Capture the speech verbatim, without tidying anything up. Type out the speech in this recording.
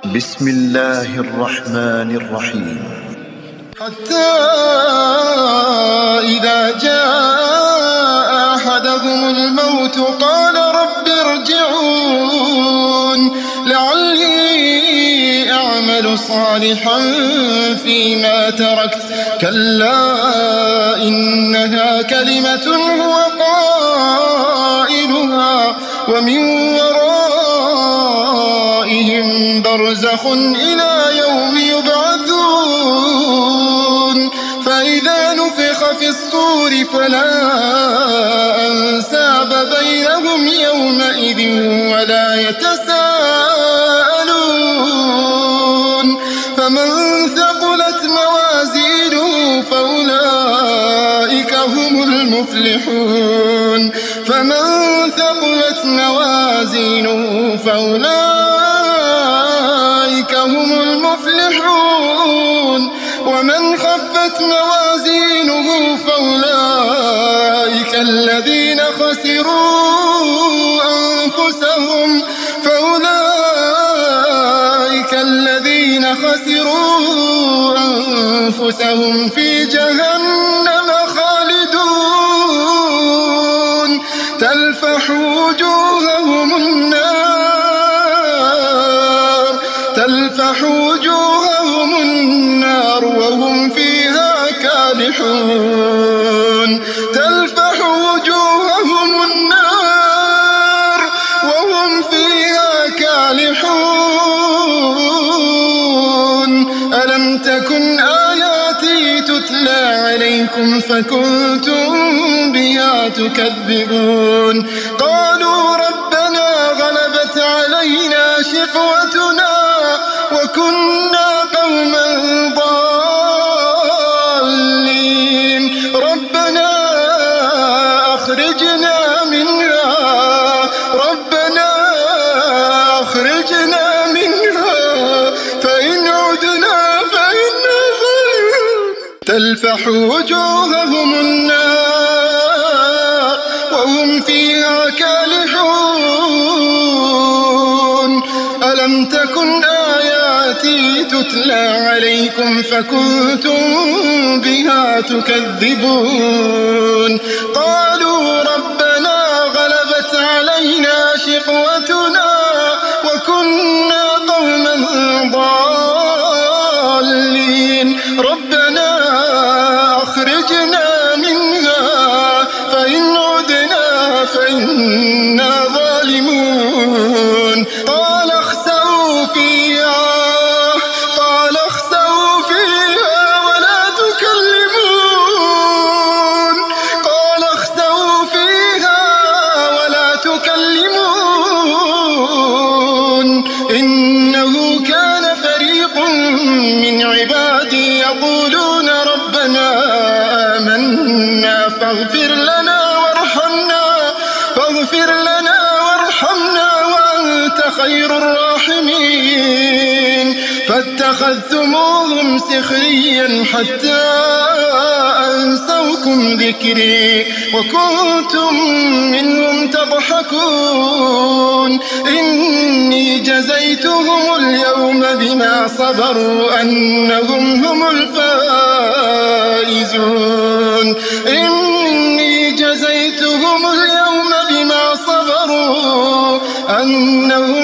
بسم الله الرحمن الرحيم. حتى إذا جاء أحدهم الموت قال رب ارجعون لعلي أعمل صالحا فيما تركت كلا إنها كلمة هو قائلها ومن ورائهم برزخ إلى يوم يبعثون فإذا نفخ في الصور فلا أنساب بينهم يومئذ ولا يتساءلون فمن ثقلت موازينه فأولئك هم المفلحون فمن ثقلت موازينه فأولئك هم المفلحون ومن خفت موازينه فأولئك الذين خسروا أنفسهم فأولئك الذين خسروا أنفسهم في جهنم خالدون تلفح وجوههم النار تلفح وجوههم النار وهم فيها كالحون تلفح وجوههم النار وهم فيها كالحون ألم تكن آياتي تتلى عليكم فكنتم بها تكذبون قالوا ربنا غلبت علينا شقوتنا وكنا قوما ضالين ربنا أخرجنا منها ربنا أخرجنا منها فإن عدنا فإنا ظالمون تلفح وجوههم النار وهم فيها كالحون ألم تكن آياتي تتلى عليكم فكنتم بها تكذبون قالوا ربنا غلبت علينا شقوتنا وكنا قوما ضالين ربنا أخرجنا منها فإن عدنا فإنا ظالمون قال اخسئوا فيها قال اخسئوا فيها ولا تكلمون قال اخسئوا فيها ولا تكلمون إنه كان فريق من عبادي يقولون ربنا آمنا فاغفر لنا وارحمنا فاغفر لنا وارحمنا وأنت خير الراحمين فاتخذتموهم سخريا حتى أنسوكم ذكري وكنتم منهم تضحكون إني جزيتهم اليوم بما صبروا أنهم هم الفائزون إني جزيتهم اليوم بما صبروا أنهم